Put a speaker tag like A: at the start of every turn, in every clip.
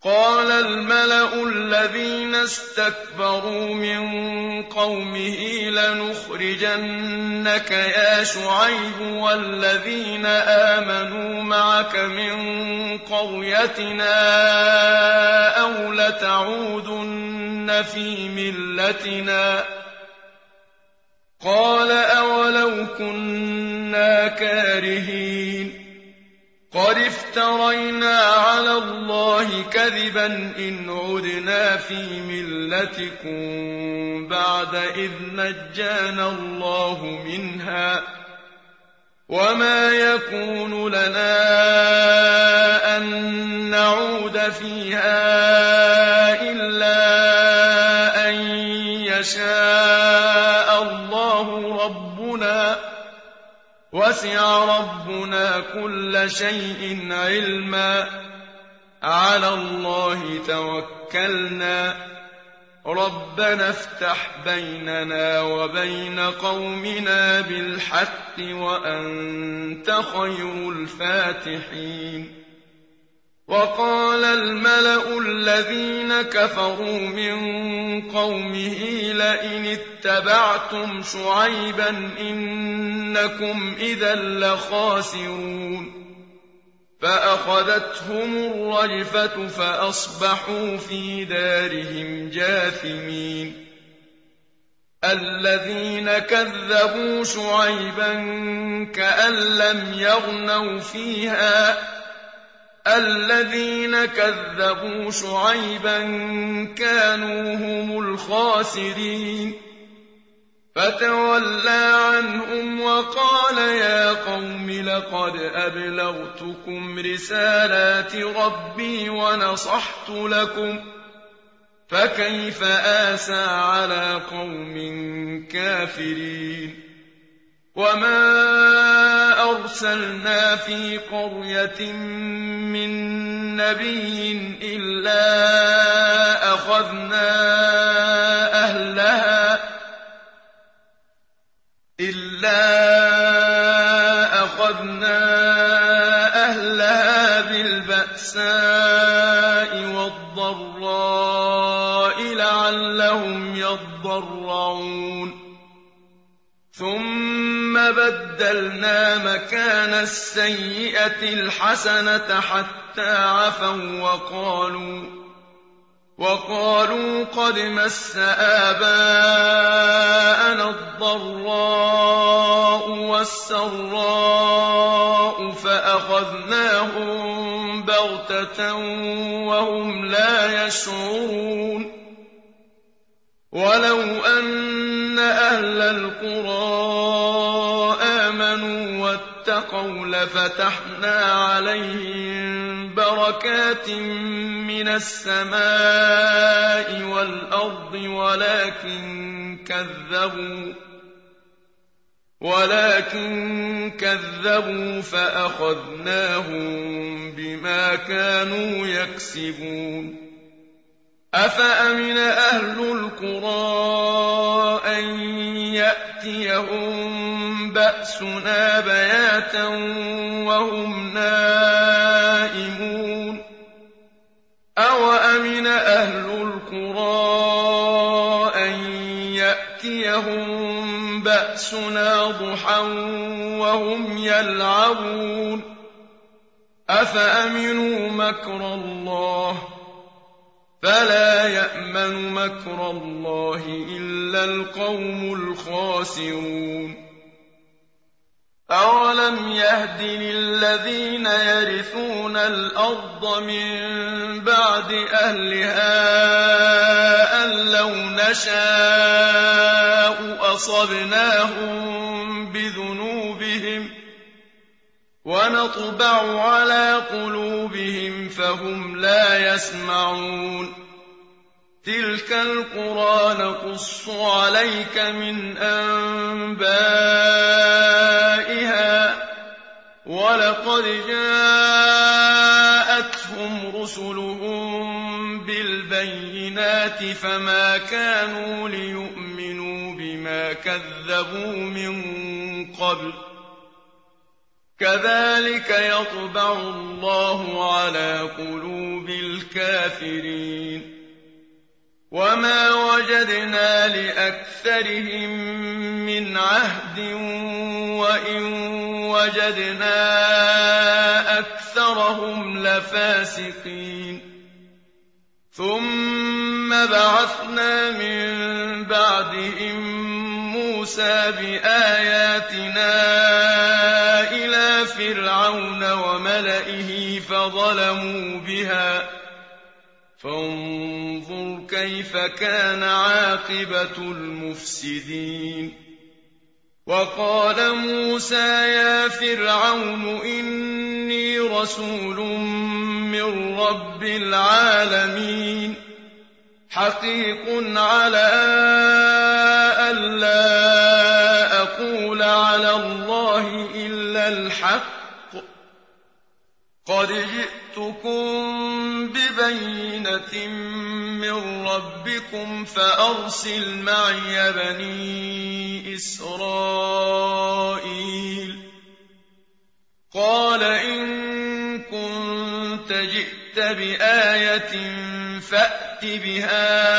A: قال الملأ الذين استكبروا من قومه لنخرجنك يا شعيب والذين آمنوا معك من قريتنا أو لتعودن في ملتنا قال أولو كنا كارهين قد افترينا على الله كذبا إن عدنا في ملتكم بعد إذ نجانا الله منها وما يكون لنا أن نعود فيها إلا أن يشاء الله ربنا وسع ربنا كل شيء علما على الله توكلنا ربنا افتح بيننا وبين قومنا بالحق وأنت خير الفاتحين وقال الملأ الذين كفروا من قومه لئن اتبعتم شعيبا إنكم إذا لخاسرون فأخذتهم الرجفة فأصبحوا في دارهم جاثمين الذين كذبوا شعيبا كأن لم يغنوا فيها الذين كذبوا شعيبا كانوا هم الخاسرين فتولى عنهم وقال يا قوم لقد أبلغتكم رسالات ربي ونصحت لكم فكيف آسى على قوم كافرين وما أرسلنا في قرية من نبي إلا أخذنا أهلها بالبأساء والضراء لعلهم يضرعون ثم بدلنا مكان السيئة الحسنة حتى عفوا وقالوا قد مس آباءنا الضراء والسراء فأخذناهم بغتة وهم لا يشعرون ولو أن أهل القرى آمنوا واتقوا لفتحنا عليهم بركات من السماء والأرض ولكن كذبوا فأخذناهم بما كانوا يكسبون أفأمن أهل القرى أن يأتيهم بأسنا بياتا وهم نائمون أوأمن أهل القرى أن يأتيهم بأسنا ضحى وهم يلعبون أفأمنوا مكر الله فلا يأمن مكر الله إلا القوم الخاسرون أولم يهد للذين يرثون الأرض من بعد أهلها أن لو نشاء أصبناهم بذنوبهم ونطبع على قلوبهم فهم لا يسمعون تلك القرى نقص عليك من أنبائها ولقد جاءتهم رسلهم بالبينات فما كانوا ليؤمنوا بما كذبوا من قبل كذلك يطبع الله على قلوب الكافرين وما وجدنا لأكثرهم من عهد وإن وجدنا أكثرهم لفاسقين ثم بعثنا من بعدهم موسى بآياتنا إلى فرعون وملئه فظلموا بها فانظر كيف كان عاقبة المفسدين وقال موسى يا فرعون إني رسول من رب العالمين حقيق على ألا أقول على الله إلا الحق قد جئتكم ببينة من ربكم فأرسل معي بني إسرائيل قال إن كنت جئت بآية فأت بها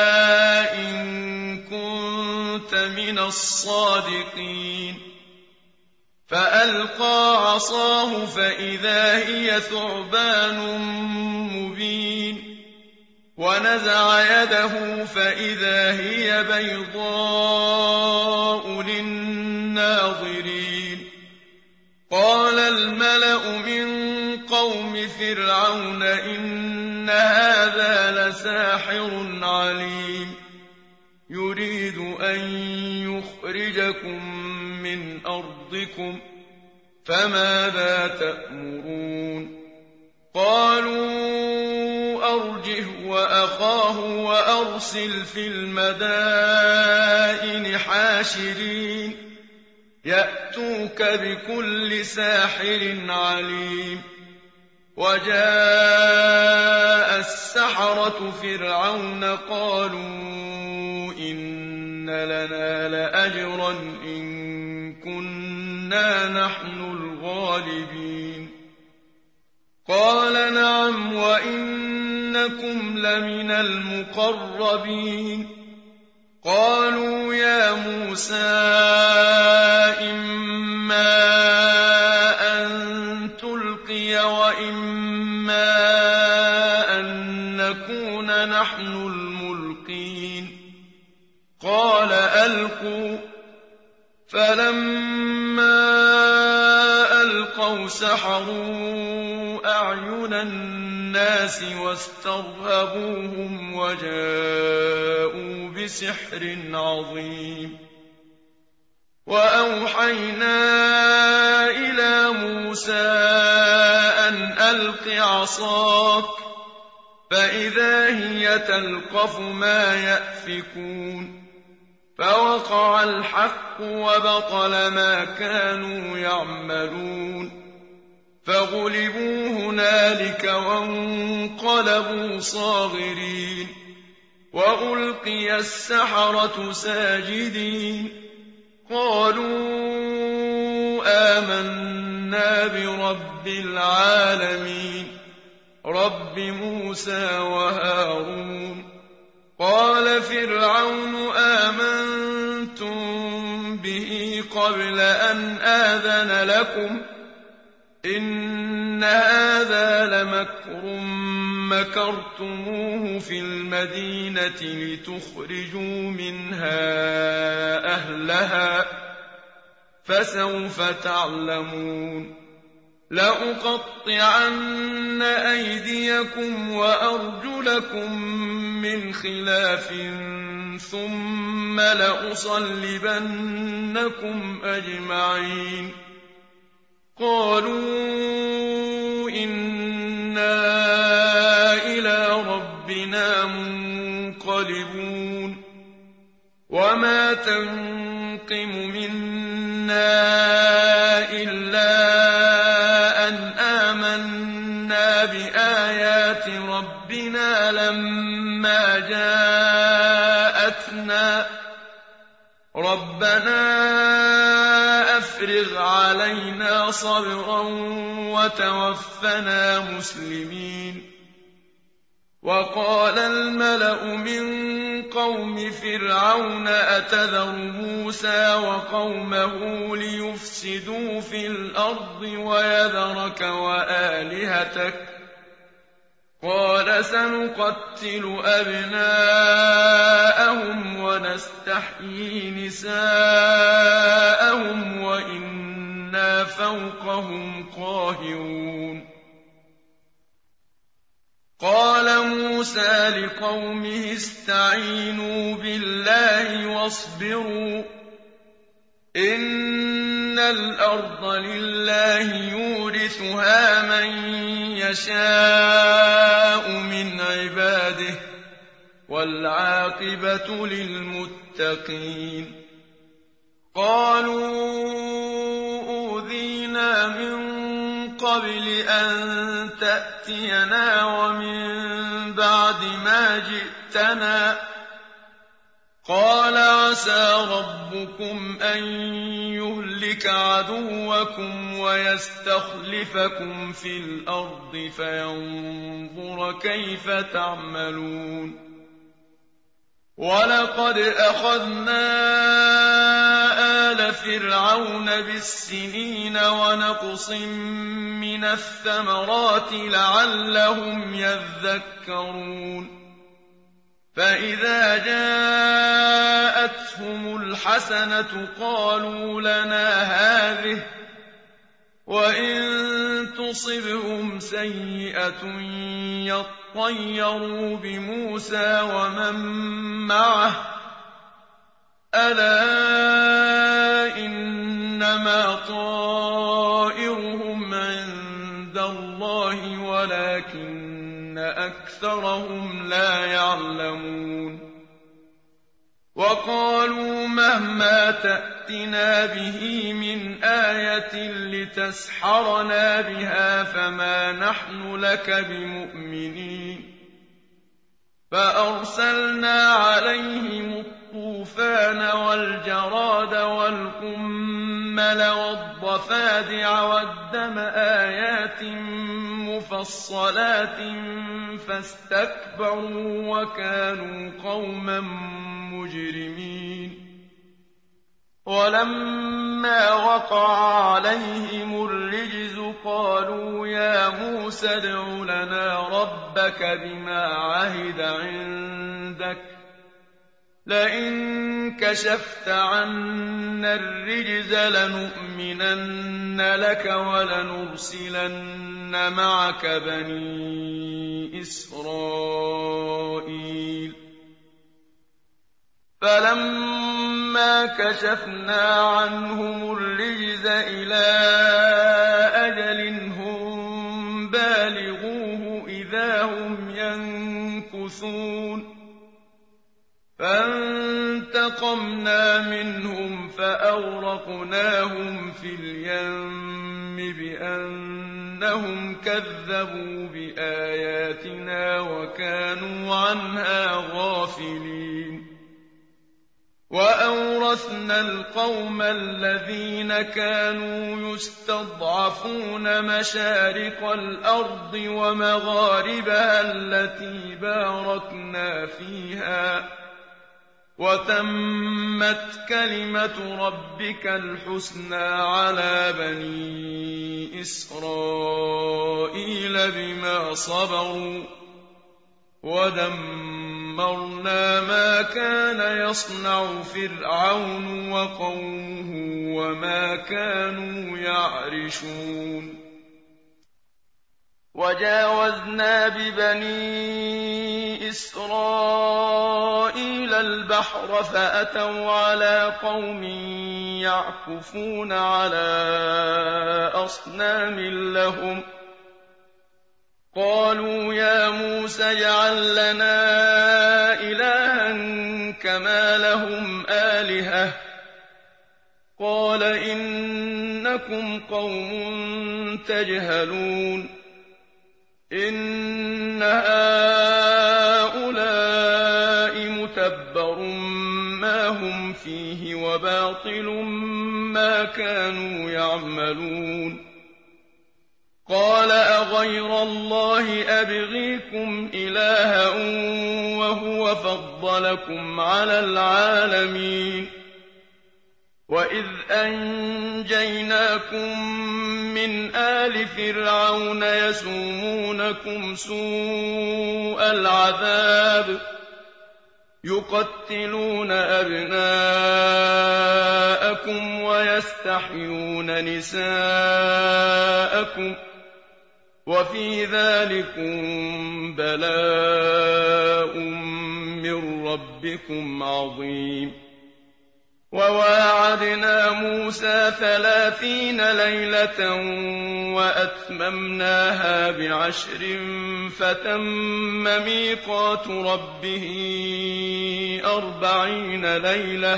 A: إن كنت من الصادقين فألقى عصاه فإذا هي ثعبان مبين ونزع يده فإذا هي بيضاء للناظرين قال الملأ من قوم فرعون إن هذا لساحر عليم يريد أن يخرجكم من أرضكم فماذا تأمرون قالوا أرجه وأخاه وأرسل في المدائن حاشرين يأتوك بكل ساحر عليم وجاء السحرة فرعون قالوا إن لنا لأجرا إن كنا نحن الغالبين قال نعم وإنكم لمن المقربين قالوا يا موسى إما أن تلقي وإما أن نكون نحن الملقين قال ألقوا فلما ألقوا سحروا أعين الناس واسترهبوهم وجاءوا بسحر عظيم وأوحينا إلى موسى أن ألق عصاك فإذا هي تلقف ما يأفكون فوقع الحق وبطل ما كانوا يعملون فغلبوا هنالك وانقلبوا صاغرين وألقي السحرة ساجدين قالوا آمنا برب العالمين رب موسى وهارون قال فرعون آمنتم به قبل أن آذن لكم إن هذا لمكر مكرتموه في المدينة لتخرجوا منها أهلها فسوف تعلمون لأقطعن أيديكم وأرجلكم من خلاف ثم لأصلبنكم أجمعين قالوا إنا إلى ربنا منقلبون وما تنقم منا إلا أن آمنا بآيات ربنا لما جاءتنا ربنا أفرغ علينا صبرا وتوفنا مسلمين وقال الملأ من قوم فرعون أتذر موسى وقومه ليفسدوا في الأرض ويذرك وآلهتك قال سنقتل أبناءهم ونستحيي نساءهم وإنا فوقهم قاهرون قال موسى لقومه استعينوا بالله واصبروا إن الأرض لله يورثها من يشاء من عباده والعاقبة للمتقين قالوا أوذينا من قبل أن تأتينا ومن بعد ما جئتنا قال عسى ربكم أن يهلك عدوكم ويستخلفكم في الأرض فينظر كيف تعملون ولقد أخذنا آل فرعون بالسنين ونقص من الثمرات لعلهم يذكرون فإذا جاءتهم الحسنة قالوا لنا هذه وإن تصبهم سيئة يطيروا بموسى ومن معه ألا إنما طائرهم عند الله ولكن أكثرهم لا يعلمون وقالوا مهما تأتنا به من آية لتسحرنا بها فما نحن لك بمؤمنين فأرسلنا عليهم الطوفان والجراد والقمل والضفادع والدم آيات مفصلات فاستكبروا وكانوا قوما مجرمين ولما وقع عليهم الرجز قالوا يا موسى ادع لنا ربك بما عهد عندك لئن كشفت عنا الرجز لنؤمنن لك ولنرسلن معك بني إسرائيل فلما كشفنا عنهم الرجز إلى أجل هم بالغوه إذا هم ينكثون فانتقمنا منهم فأغرقناهم في اليم بأنهم كذبوا بآياتنا وكانوا عنها غافلين وأورثنا القوم الذين كانوا يستضعفون مشارق الأرض ومغاربها التي باركنا فيها وتمت كلمة ربك الحسنى على بني إسرائيل بما صبروا ودمرنا ما كان يصنع فرعون وقومه وما كانوا يعرشون وجاوزنا ببني إسرائيل البحر فأتوا على قوم يعكفون على أصنام لهم قالوا يا موسى اجعل لنا إلها كما لهم آلهة قال إنكم قوم تجهلون إن هؤلاء متبر ما هم فيه وباطل ما كانوا يعملون قال أغير الله أبغيكم إلها وهو فضلكم على العالمين وإذ أنجيناكم من آل فرعون يسومونكم سوء العذاب يقتلون أبناءكم ويستحيون نساءكم وفي ذلكم بلاء من ربكم عظيم وواعدنا موسى 30 ليلة وأتممناها ب10 فتم ميقات ربه 40 ليلة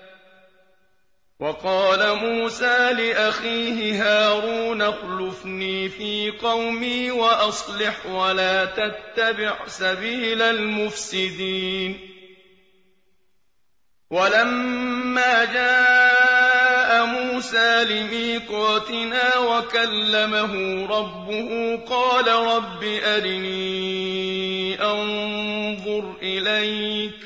A: وقال موسى لأخيه هارون اخلفني في قومي وأصلح ولا تتبع سبيل المفسدين ولما جاء موسى لميقاتنا وكلمه ربه قال رب أرني أنظر إليك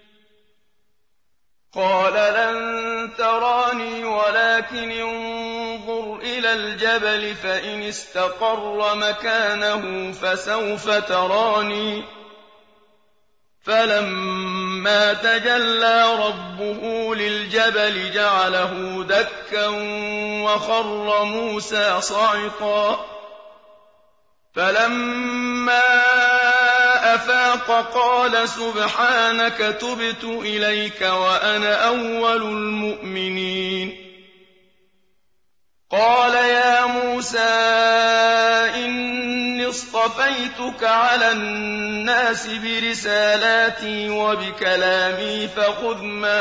A: قال لن تراني ولكن انظر إلى الجبل فإن استقر مكانه فسوف تراني فلما تجلى ربه للجبل جعله دكا وخر موسى صعقا فلما أفاق قال سبحانك تبت إليك وأنا أول المؤمنين قال يا موسى إني اصطفيتك على الناس برسالاتي وبكلامي فخذ ما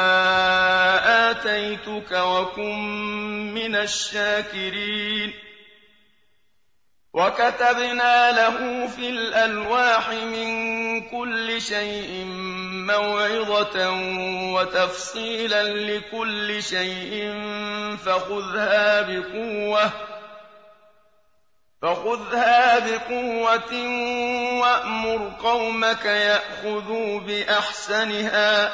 A: آتيتك وكن من الشاكرين وكتبنا له في الألواح من كل شيء موعظة وتفصيلا لكل شيء فخذها بقوة وأمر قومك يأخذوا بأحسنها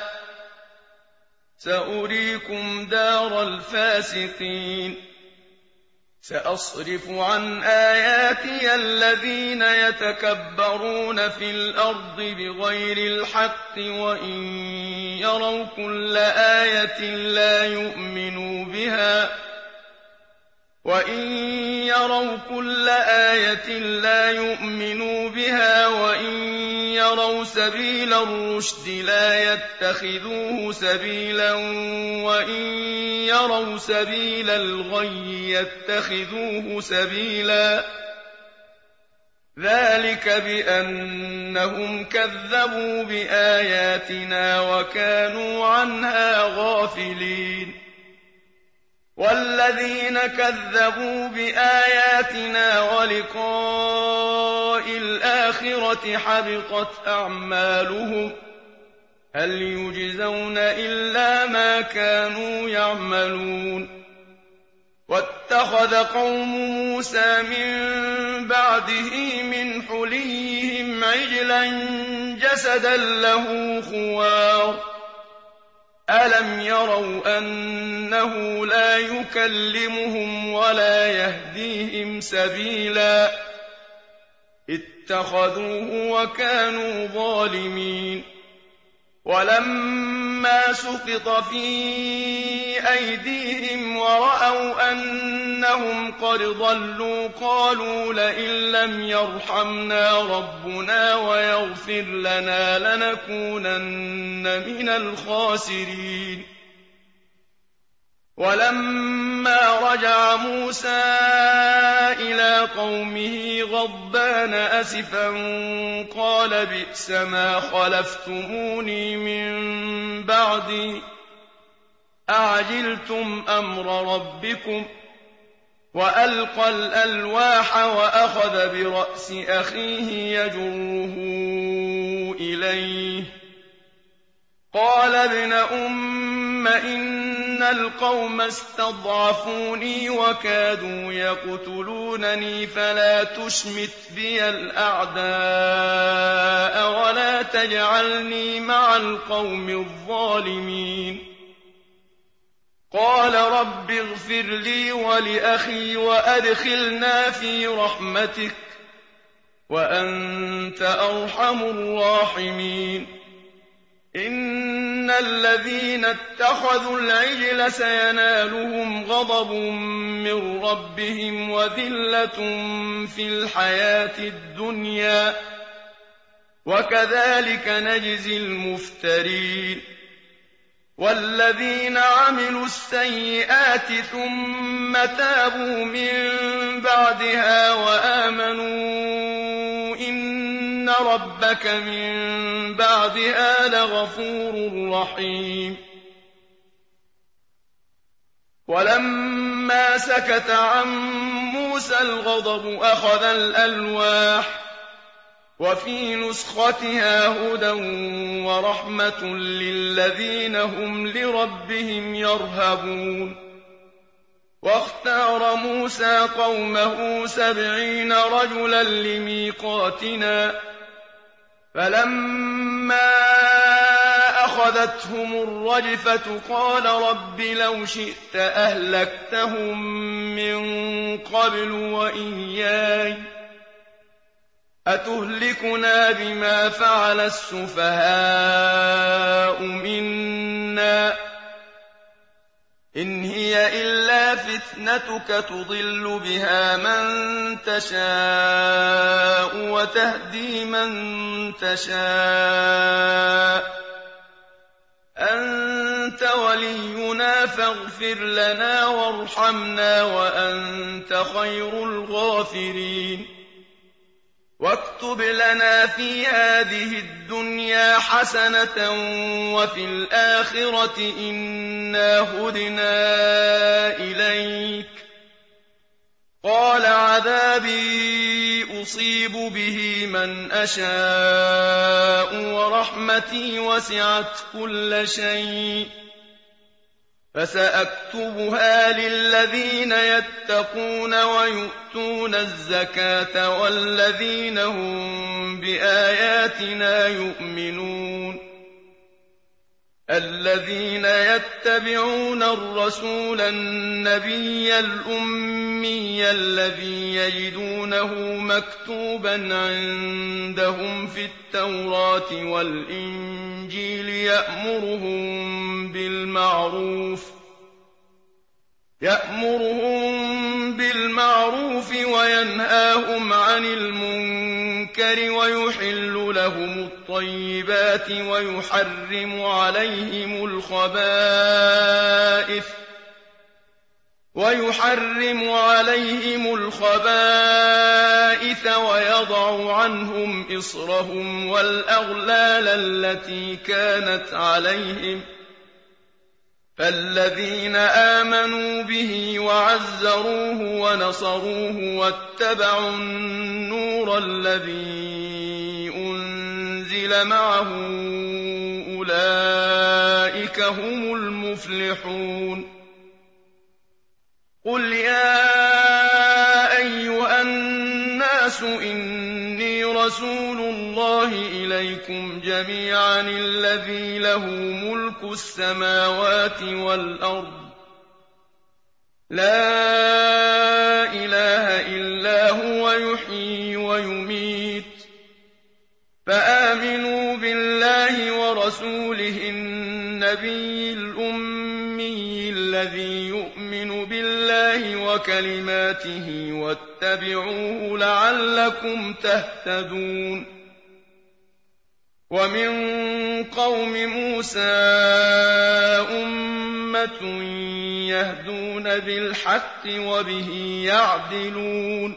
A: سأريكم دار الفاسقين سأصرف عن آياتي الذين يتكبرون في الأرض بغير الحق وإن يروا كل آية لا يؤمنوا بها وإن يروا سبيل الرشد لا يتخذوه سبيلا وإن يروا سبيل الغي يتخذوه سبيلا ذلك بأنهم كذبوا بآياتنا وكانوا عنها غافلين والذين كذبوا بآياتنا ولقاء الآخرة حبطت أعمالهم هل يجزون إلا ما كانوا يعملون واتخذ قوم موسى من بعده من حليهم عجلا جسدا له خوار ألم يروا أنه لا يكلمهم ولا يهديهم سبيلا اتخذوه وكانوا ظالمين ولما سقط في أيديهم ورأوا أنهم قد ضلوا قالوا لئن لم يرحمنا ربنا ويغفر لنا لنكونن من الخاسرين ولما رجع موسى إلى قومه غضبان أسفا قال بئس ما خلفتموني من بعدي أعجلتم أمر ربكم وألقى الألواح وأخذ برأس أخيه يجره إليه قال ابن أم إن إن القوم استضعفوني وكادوا يقتلونني فلا تشمت بي الأعداء ولا تجعلني مع القوم الظالمين قال رب اغفر لي ولأخي وأدخلنا في رحمتك وأنت أرحم الراحمين إن الذين اتخذوا العجل سينالهم غضب من ربهم وذلة في الحياة الدنيا وكذلك نجزي المفترين والذين عملوا السيئات ثم تابوا من بعدها وآمنوا إن ربك من بعدها لغفور رحيم ولما سكت عن موسى الغضب أخذ الألواح وفي نسختها هدى ورحمة للذين هم لربهم يرهبون واختار موسى قومه 70 رجلا لميقاتنا فلما أخذتهم الرجفة قال رب لو شئت أهلكتهم من قبل وإياي أتهلكنا بما فعل السفهاء منا إن هي إلا فتنتك تضل بها من تشاء وتهدي من تشاء أنت ولينا فاغفر لنا وارحمنا وأنت خير الغافرين واكتب لنا في هذه الدنيا حسنة وفي الآخرة إنا هدنا إليك قال عذابي أصيب به من أشاء ورحمتي وسعت كل شيء فسأكتبها للذين يتقون ويؤتون الزكاة والذين هم بآياتنا يؤمنون الذين يتبعون الرسول النبي الأمي الذي يجدونه مكتوبا عندهم في التوراة والإنجيل يأمرهم بالمعروف وينهاهم عن المنكر ويحل لهم الطيبات ويحرم عليهم الخبائث ويضع عنهم إصرهم والأغلال التي كانت عليهم فالذين آمنوا به وعزروه ونصروه واتبعوا النور الذي أنزل معه أولئك هم المفلحون قل يا أيها الناس إني رسول الله إليكم جميعا الذي له ملك السماوات والأرض لا إله إلا هو يحيي ويميت فآمنوا بالله ورسوله النبي الأمي الذي يؤمن بالله وكلماته واتبعوه لعلكم تهتدون ومن قوم موسى أمة يهدون بالحق وبه يعدلون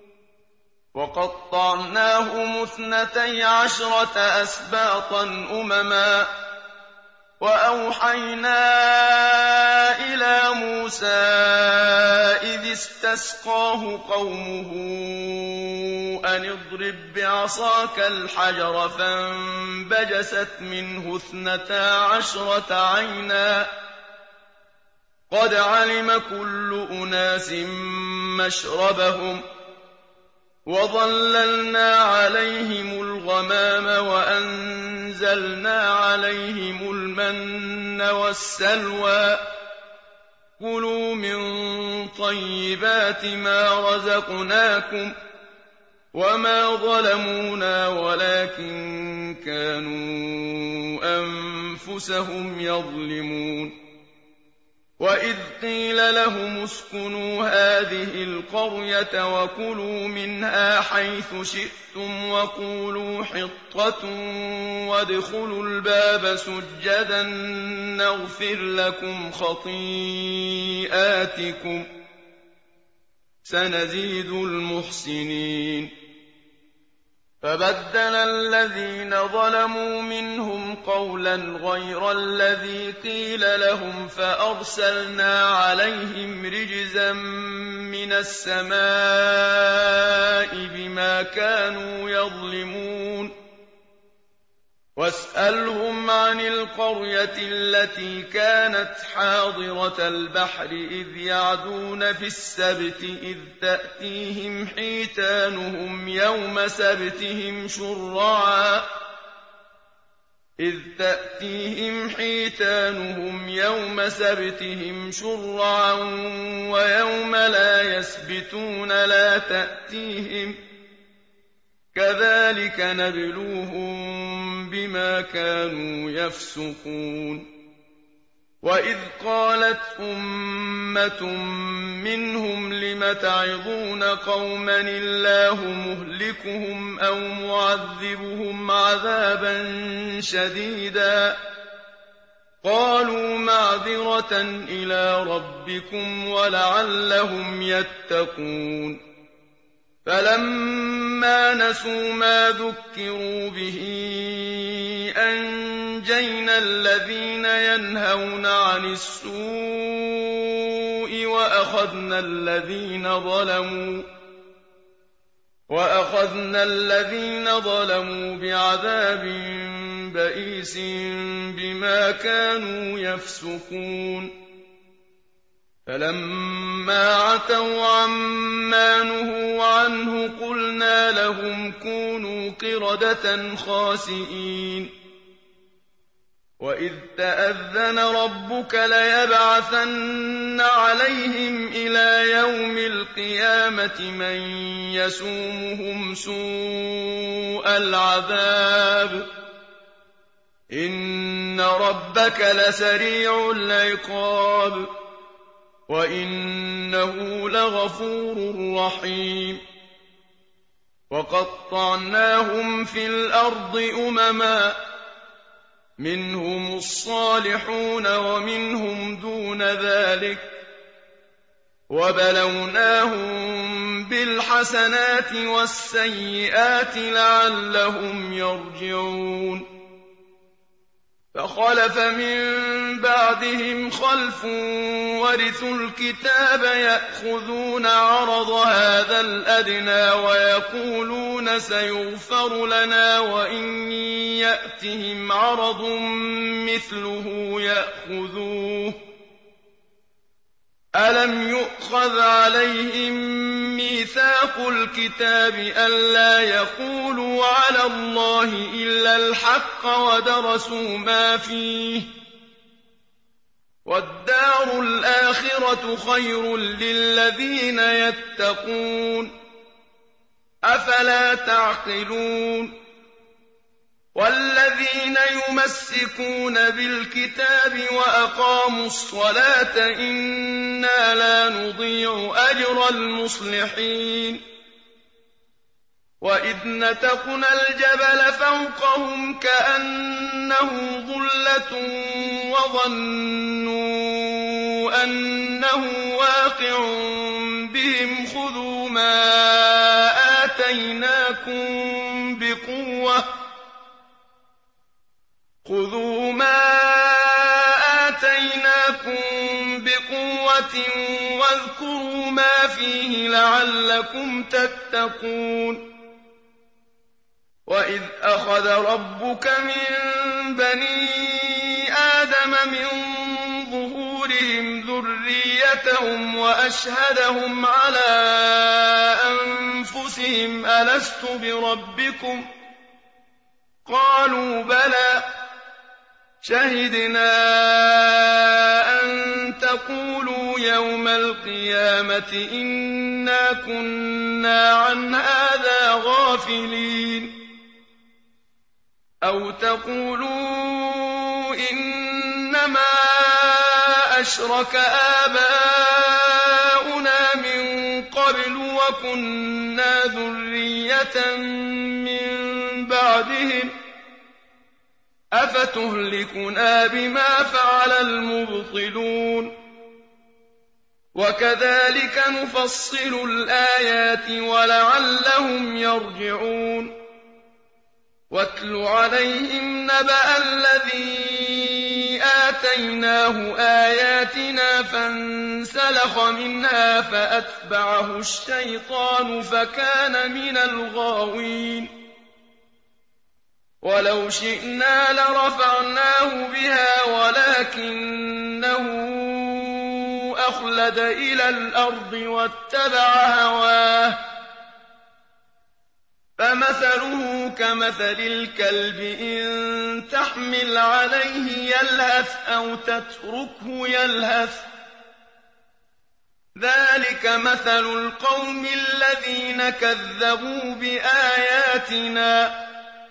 A: وقطعناهم 12 أسباطا أمما وأوحينا إلى موسى إذ استسقاه قومه أن اضرب بعصاك الحجر فانبجست منه 12 عينا قد علم كل أناس مشربهم وظللنا عليهم الغمام وأنزلنا عليهم المن والسلوى كلوا من طيبات ما رزقناكم وما ظلمونا ولكن كانوا أنفسهم يظلمون وإذ قيل لهم اسكنوا هذه القرية وكلوا منها حيث شئتم وقولوا حطة وادخلوا الباب سجدا نغفر لكم خطيئاتكم سنزيد المحسنين فبدل الذين ظلموا منهم قولا غير الذي قيل لهم فأرسلنا عليهم رجزا من السماء بما كانوا يظلمون واسألهم عن القرية التي كانت حاضرة البحر إذ يعدون في السبت إذ تأتيهم حيتانهم يوم سبتهم شرعا ويوم لا يسبتون لا تأتيهم كذلك نبلوهم بما كانوا يفسقون وإذ قالت أمة منهم لم تعظون قوما الله مهلكهم أو معذبهم عذابا شديدا قالوا معذرة إلى ربكم ولعلهم يتقون فلما نسوا ما ذكروا به أنجينا الذين ينهون عن السوء وأخذنا الذين ظلموا بعذاب بئيس بما كانوا يفسقون فلما عتوا عما نهوا عنه قلنا لهم كونوا قردة خاسئين وإذ تأذن ربك ليبعثن عليهم إلى يوم القيامة من يسومهم سوء العذاب إن ربك لسريع العقاب وإنه لغفور رحيم وقطعناهم في الأرض أمما منهم الصالحون ومنهم دون ذلك وبلوناهم بالحسنات والسيئات لعلهم يرجعون فخلف من بعدهم خلف ورثوا الكتاب يأخذون عرض هذا الأدنى ويقولون سيغفر لنا وإن يأتهم عرض مثله يأخذوه ألم يؤخذ عليهم ميثاق الكتاب ألا يقولوا على الله إلا الحق ودرسوا ما فيه والدار الآخرة خير للذين يتقون أفلا تعقلون والذين يمسكون بالكتاب وأقاموا الصلاة إنا لا نضيع أجر المصلحين وإذ نتقنا الجبل فوقهم كأنه ظلة وظنوا أنه واقع بهم خذوا ما آتيناكم بقوة واذكروا ما فيه لعلكم تتقون وإذ أخذ ربك من بني آدم من ظهورهم بهم ذريتهم وأشهدهم على أنفسهم ألست بربكم قالوا بلى شهدنا أن تقولوا يوم القيامة إنا كنا عن هذا غافلين أو تقولوا إنما أشرك آباؤنا من قبل وكنا ذرية من بعدهم أفتهلكنا بما فعل المبطلون وكذلك نفصل الآيات ولعلهم يرجعون واتل عليهم نبأ الذي آتيناه آياتنا فانسلخ منها فأتبعه الشيطان فكان من الغاوين ولو شئنا لرفعناه بها ولكنه أخلد إلى الأرض واتبع هواه فمثله كمثل الكلب إن تحمل عليه يلهث أو تتركه يلهث ذلك مثل القوم الذين كذبوا بآياتنا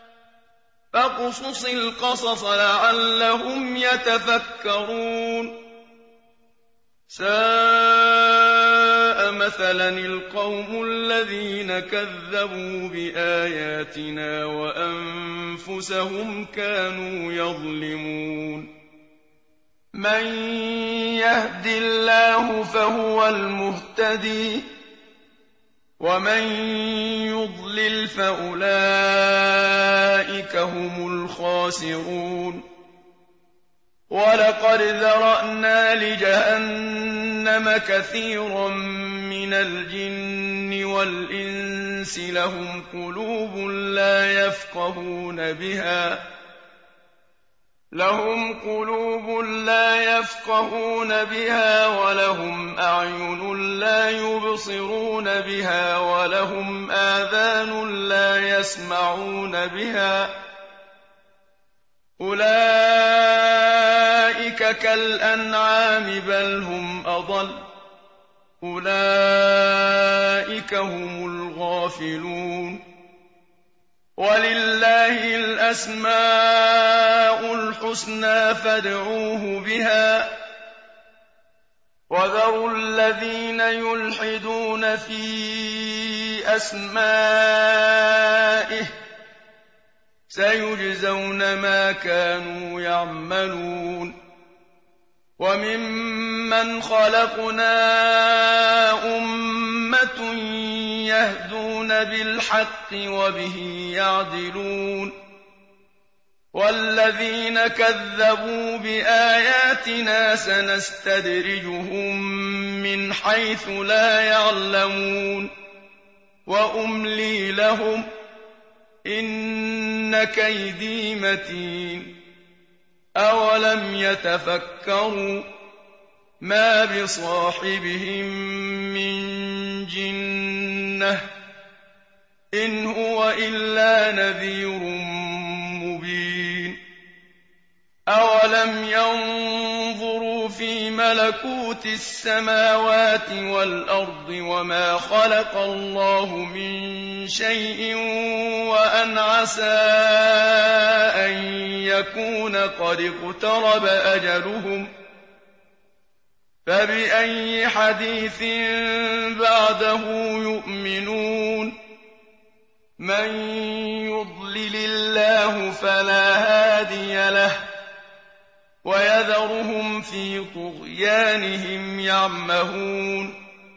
A: فاقصص القصص لعلهم يتفكرون ساء مثلا القوم الذين كذبوا بآياتنا وأنفسهم كانوا يظلمون من يهد الله فهو المهتدي ومن يضلل فأولئك هم الخاسرون ولقد ذرأنا لجهنم كثيرا من الجن والإنس لهم قلوب لا يفقهون بها ولهم أعين لا يبصرون بها ولهم آذان لا يسمعون بها أولئك كالأنعام بل هم أضل أولئك هم الغافلون ولله الأسماء الحسنى فادعوه بها وذروا الذين يلحدون في أسمائه سيجزون ما كانوا يعملون وممن خلقنا أمة يهدون بالحق وبه يعدلون والذين كذبوا بآياتنا سنستدرجهم من حيث لا يعلمون وأملي لهم إن كيدي متين أولم يتفكروا ما بصاحبهم من جنة إن هو إلا نذير مبين أولم ينظروا في ملكوت السماوات والأرض وما خلق الله من شيء وأن عسى أن يكون قد اقترب أجلهم فبأي حديث بعده يؤمنون من يضلل الله فلا هادي له ويذرهم في طغيانهم يعمهون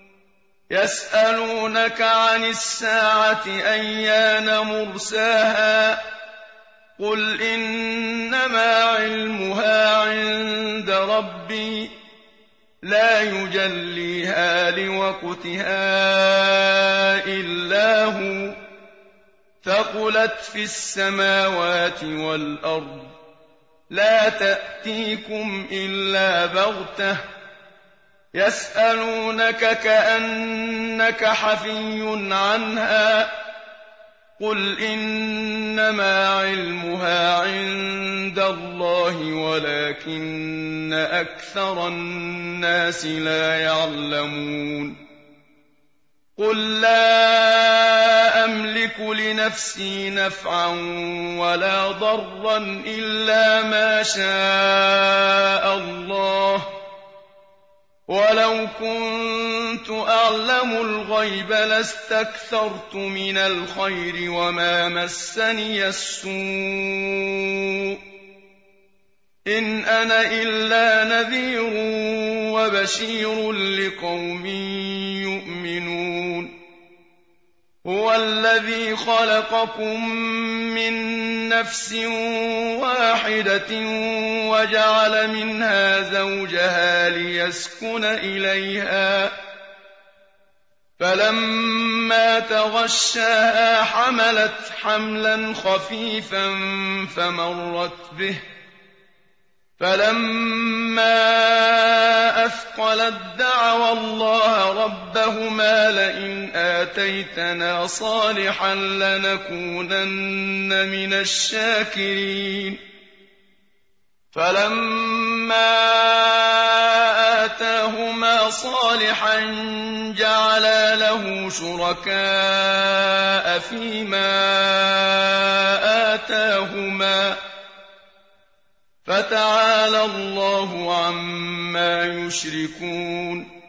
A: يسألونك عن الساعة أيان مرساها قل إنما علمها عند ربي لا يجليها لوقتها إلا هو ثقلت في السماوات والأرض لا تأتيكم إلا بغتة يسألونك كأنك حفي عنها قل إنما علمها عند الله ولكن أكثر الناس لا يعلمون قل لا أملك لنفسي نفعا ولا ضرا إلا ما شاء الله ولو كنت أعلم الغيب لاستكثرت من الخير وما مسني السوء إن أنا إلا نذير وبشير لقوم يؤمنون هو الذي خلقكم من نفس واحدة وجعل منها زوجها ليسكن إليها فلما تغشاها حملت حملا خفيفا فمرت به فلما أثقلت دعوا الله ربهما لئن آتيتنا صالحا لنكونن من الشاكرين فلما آتاهما صالحا جعلا له شركاء فيما آتاهما فتعالى الله عما يشركون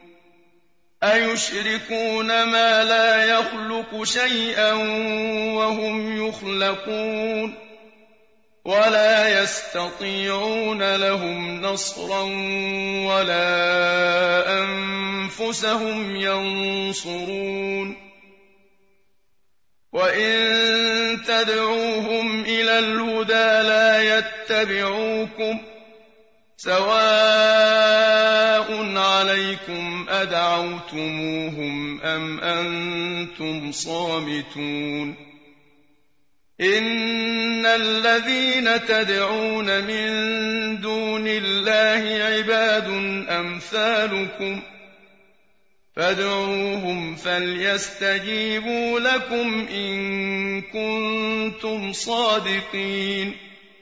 A: أيشركون ما لا يخلق شيئا وهم يخلقون ولا يستطيعون لهم نصرا ولا أنفسهم ينصرون وإن تدعوهم إلى الهدى لا يتبعوكم سواء عليكم أدعوتموهم أم أنتم صامتون إن الذين تدعون من دون الله عباد أمثالكم فادعوهم فليستجيبوا لكم إن كنتم صادقين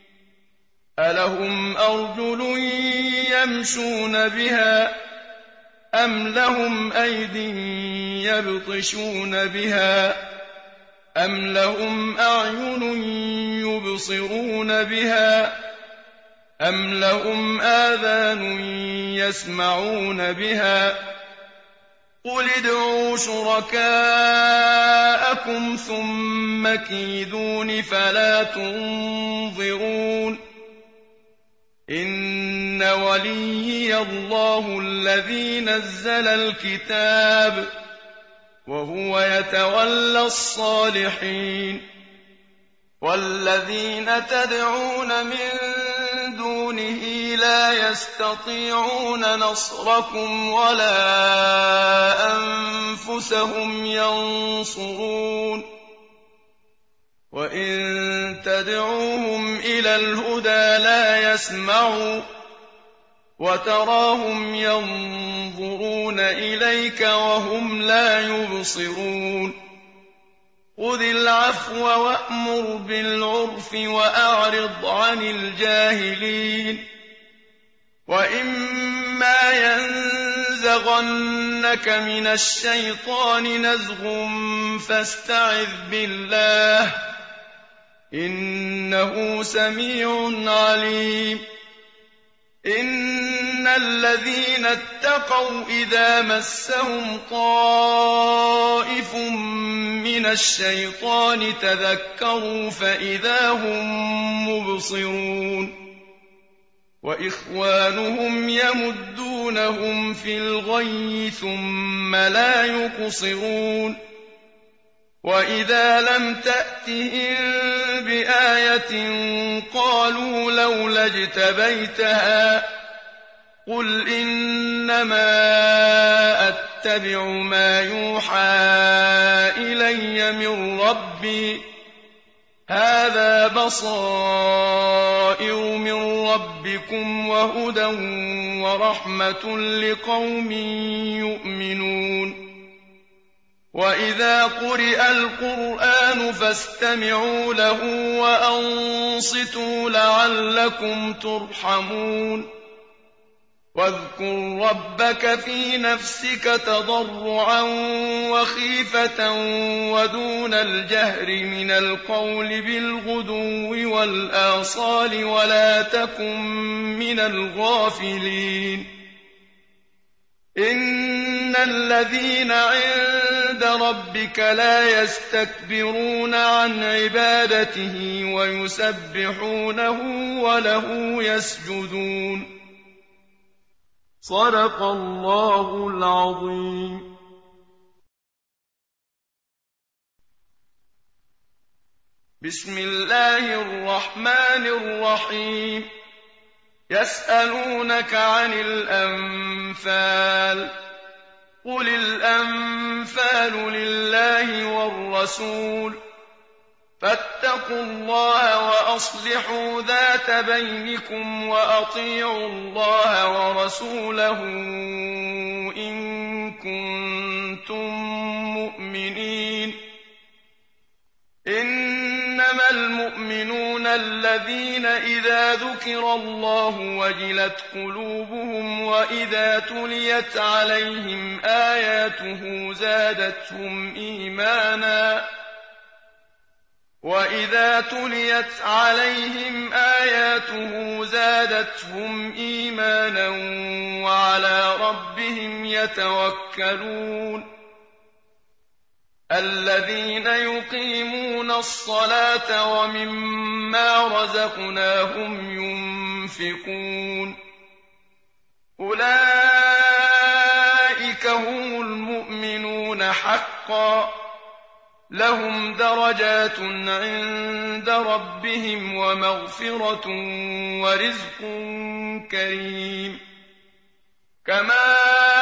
A: ألهم أرجل يمشون بها أم لهم أيد يبطشون بها أم لهم أعين يبصرون بها أم لهم آذان يسمعون بها قل ادعوا شركاءكم ثم كيدون فلا تنظرون إن وليي الله الذي نزل الكتاب وهو يتولى الصالحين والذين تدعون من دونه لا يستطيعون نصركم ولا أنفسهم ينصرون وإن تدعوهم إلى الهدى لا يسمعوا وتراهم ينظرون إليك وهم لا يبصرون خذ العفو وأمر بالعرف وأعرض عن الجاهلين وإما ينزغنك من الشيطان نزغ فاستعذ بالله إنه سميع عليم إن الذين اتقوا إذا مسهم طائف من الشيطان تذكروا فإذا هم مبصرون وإخوانهم يمدونهم في الغي ثم لا يقصرون وإذا لم تأتهم بآية قالوا لولا اجتبيتها قل إنما أتبع ما يوحى إلي من ربي هَٰذَا بَصَائِرُ مِن رَّبِّكُمْ وَهُدًى وَرَحْمَةٌ لِّقَوْمٍ يُؤْمِنُونَ وَإِذَا قُرِئَ الْقُرْآنُ فَاسْتَمِعُوا لَهُ وَأَنصِتُوا لَعَلَّكُمْ تُرْحَمُونَ وَاذْكُر رَّبَّكَ فِي نَفْسِكَ تَضَرُّعًا وَخِيفَةً وَدُونَ الْجَهْرِ مِنَ الْقَوْلِ بِالْغُدُوِّ وَالْآصَالِ وَلَا تَكُن مِّنَ الْغَافِلِينَ إِنَّ الَّذِينَ عِندَ رَبِّكَ لَا يَسْتَكْبِرُونَ عَنْ عِبَادَتِهِ وَيُسَبِّحُونَهُ وَلَهُ يَسْجُدُونَ صدق الله العظيم. بسم الله الرحمن الرحيم. يسألونك عن الأنفال قل الأنفال لله والرسول فاتقوا الله وأصلحوا ذات بينكم وأطيعوا الله ورسوله إن كنتم مؤمنين إنما المؤمنون الذين إذا ذكر الله وجلت قلوبهم وإذا تليت عليهم آياته زادتهم إيمانا وعلى ربهم يتوكلون الذين يقيمون الصلاة ومما رزقناهم ينفقون أولئك هم المؤمنون حقا لهم درجات عند ربهم ومغفرة ورزق كريم كما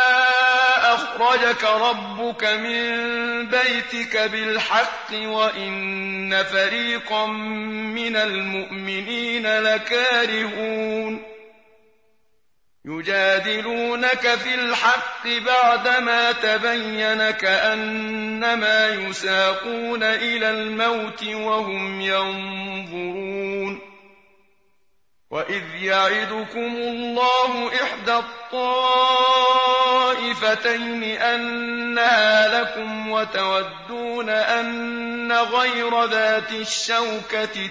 A: أخرجك ربك من بيتك بالحق وإن فريقا من المؤمنين لكارهون يجادلونك في الحق بعدما تبين كأنما يساقون إلى الموت وهم ينظرون وإذ يعدكم الله إحدى الطائفتين أنها لكم وتودون أن غير ذات الشوكة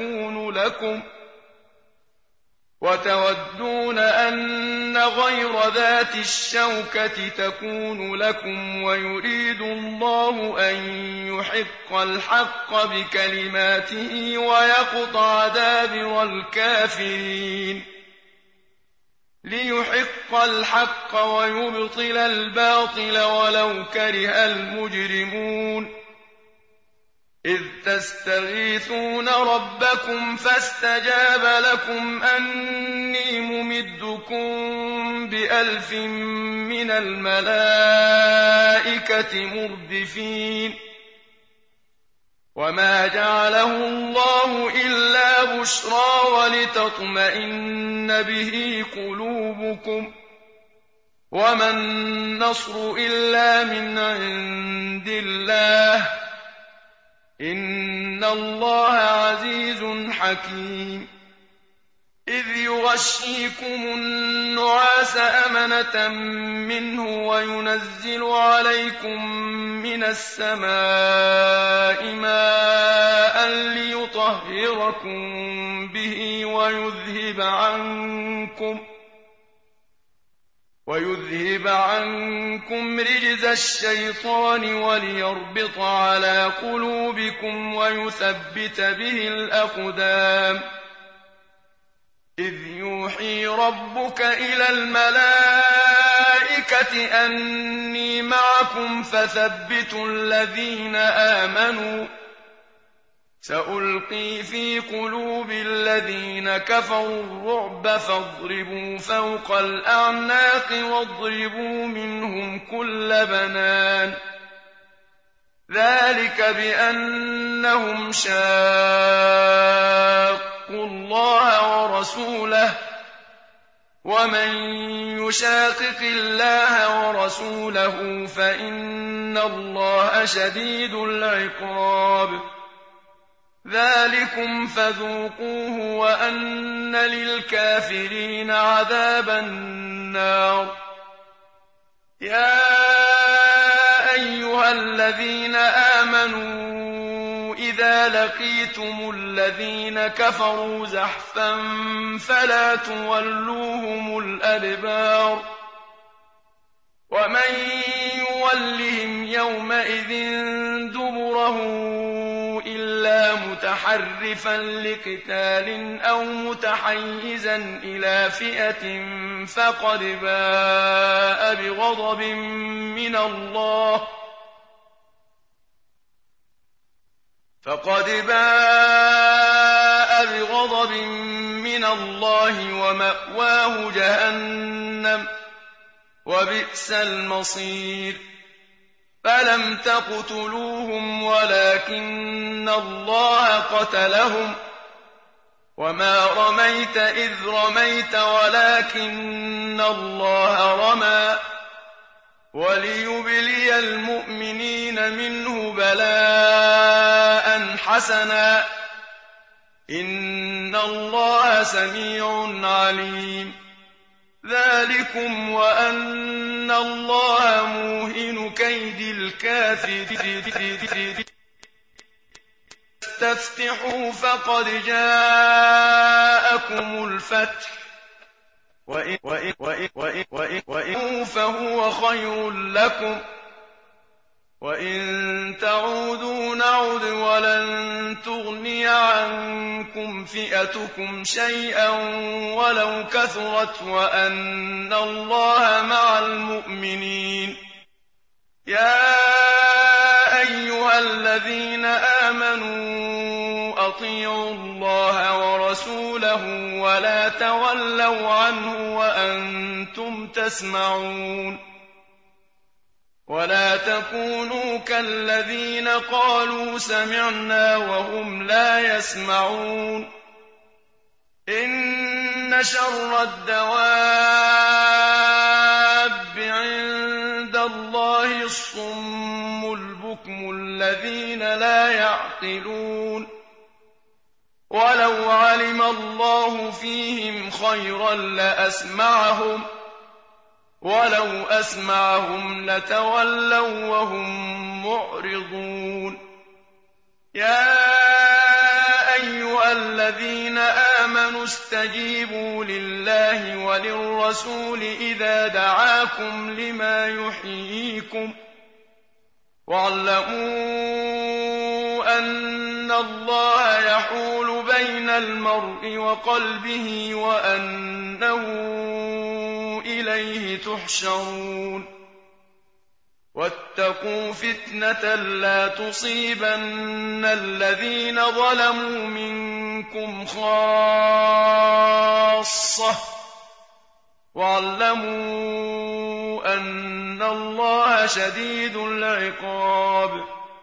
A: تكون لكم ويريد الله أن يحق الحق بكلماته ويقطع دابر الكافرين ليحق الحق ويبطل الباطل ولو كره المجرمون إذ تستغيثون ربكم فاستجاب لكم أني ممدكم ب1000 من الملائكة مردفين وما جعله الله إلا بشرى ولتطمئن به قلوبكم وما النصر إلا من عند الله إن الله عزيز حكيم إذ يغشيكم النعاس أمنة منه وينزل عليكم من السماء ماء ليطهركم به ويذهب عنكم رجز الشيطان وليربط على قلوبكم ويثبت به الأقدام إذ يوحي ربك إلى الملائكة أني معكم فثبتوا الذين آمنوا سألقي في قلوب الذين كفروا الرعب فاضربوا فوق الأعناق واضربوا منهم كل بنان ذلك بأنهم شاقوا الله ورسوله ومن يشاقق الله ورسوله فإن الله شديد العقاب ذلكم فذوقوه وأن للكافرين عذاب النار يا أيها الذين آمنوا إذا لقيتم الذين كفروا زحفا فلا تولوهم الأدبار ومن يولهم يومئذ دبره إلا متحرفا لقتال أو متحيزا إلى فئة فقد باء بغضب من الله ومأواه جهنم وبئس المصير فلم تقتلوهم ولكن الله قتلهم وما رميت إذ رميت ولكن الله رمى وليبلي المؤمنين منه بلاء حسنا إن الله سميع عليم ذلكم وأن الله موهن كيد الكافرين استفتحوا فقد جاءكم الفتح وإن فهو خير لكم وإن تعودوا نعد ولن تغني عنكم فئتكم شيئا ولو كثرت وأن الله مع المؤمنين يا أيها الذين آمنوا أطيعوا الله ورسوله ولا تولوا عنه وأنتم تسمعون ولا تكونوا كالذين قالوا سمعنا وهم لا يسمعون إن شر الدواب عند الله الصم البكم الذين لا يعقلون ولو علم الله فيهم خيرا لأسمعهم ولو أسمعهم لتولوا وهم معرضون يا أيها الذين آمنوا استجيبوا لله وللرسول إذا دعاكم لما يحييكم واعلموا أن الله يحول بين المرء وقلبه وأنه إليه تحشرون واتقوا فتنة لا تصيبن الذين ظلموا منكم خاصة واعلموا أن الله شديد العقاب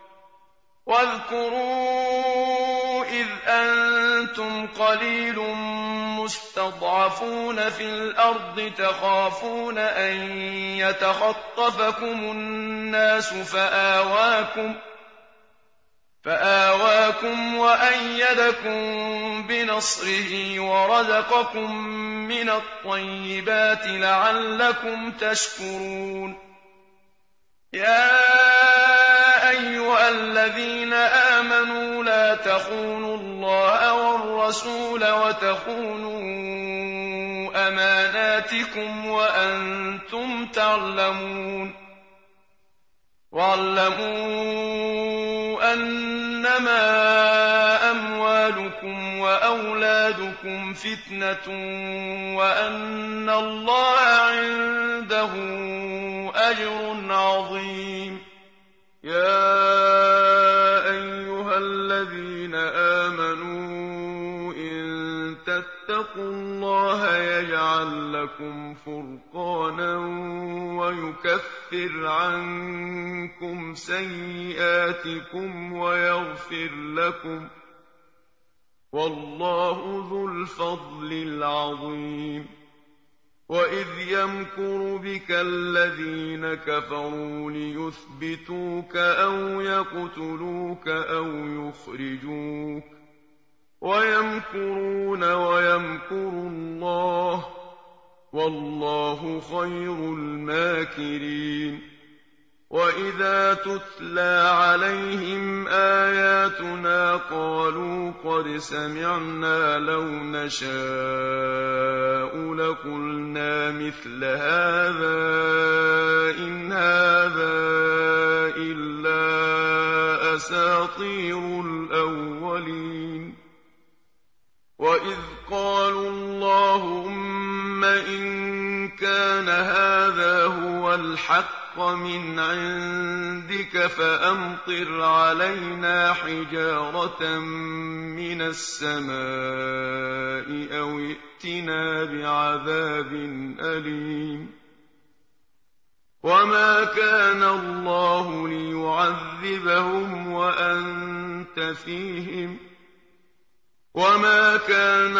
A: واذكروا إذ أنتم قليل مستضعفون في الأرض تخافون أن يتخطفكم الناس فآواكم وأيدكم بنصره ورزقكم من الطيبات لعلكم تشكرون يا أيها الذين آمنوا لا تخونوا الله والرسول وتخونوا أماناتكم وأنتم تعلمون واعلموا أنما أموالكم وأولادكم فتنة وأن الله عنده أجر عظيم يا أيها الذين آمنوا إن تتقوا الله يجعل لكم فرقانا ويكفر عنكم سيئاتكم ويغفر لكم، والله ذو الفضل العظيم. وإذ يمكر بك الذين كفروا ليثبتوك أو يقتلوك أو يخرجوك، ويمكرون ويمكر الله، والله خير الماكرين. وإذا تتلى عليهم آياتنا قالوا قد سمعنا لو نشاء لقلنا مثل هذا إن هذا إلا أساطير الأولين. وإذ قالوا اللهم إن كان هذا هو الحق من عندك فأمطر علينا حجارة من السماء أو ائتنا بعذاب أليم. وما كان الله ليعذبهم وأنت فيهم، وما كان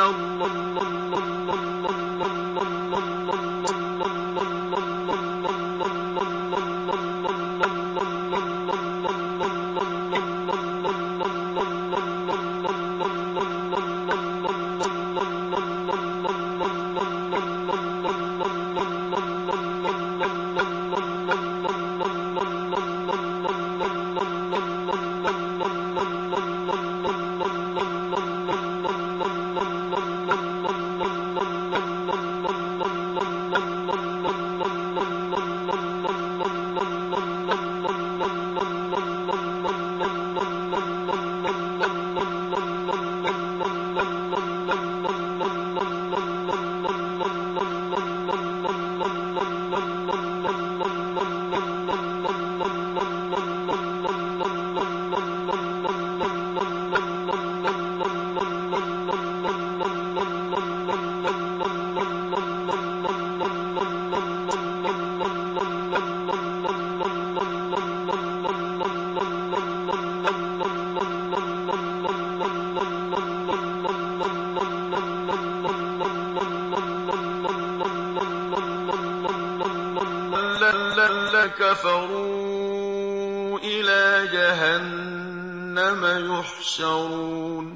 A: كفروا إلى جهنم يحشرون.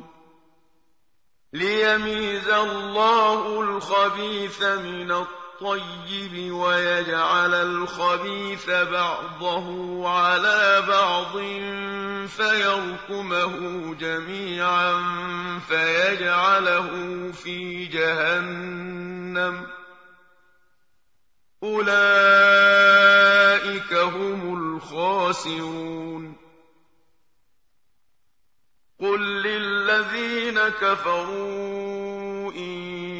A: ليميز الله الخبيث من الطيب ويجعل الخبيث بعضه على بعض فيركمه جميعا فيجعله في جهنم، أولئك هم الخاسرون. قل للذين كفروا إن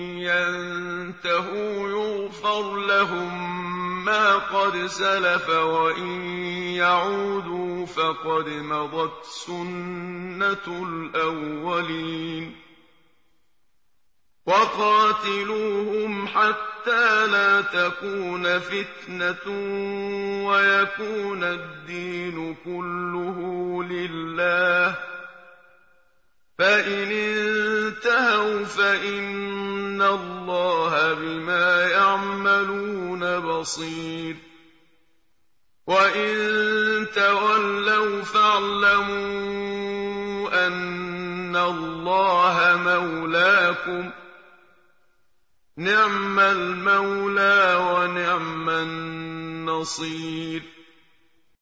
A: ينتهوا يغفر لهم ما قد سلف وإن يعودوا فقد مضت سنة الأولين. وقاتلوهم حتى لا تكون فتنة ويكون الدين كله لله، فإن انتهوا فإن الله بما يعملون بصير. وإن تولوا فاعلموا أن الله مولاكم، نعم المولى ونعم النصير.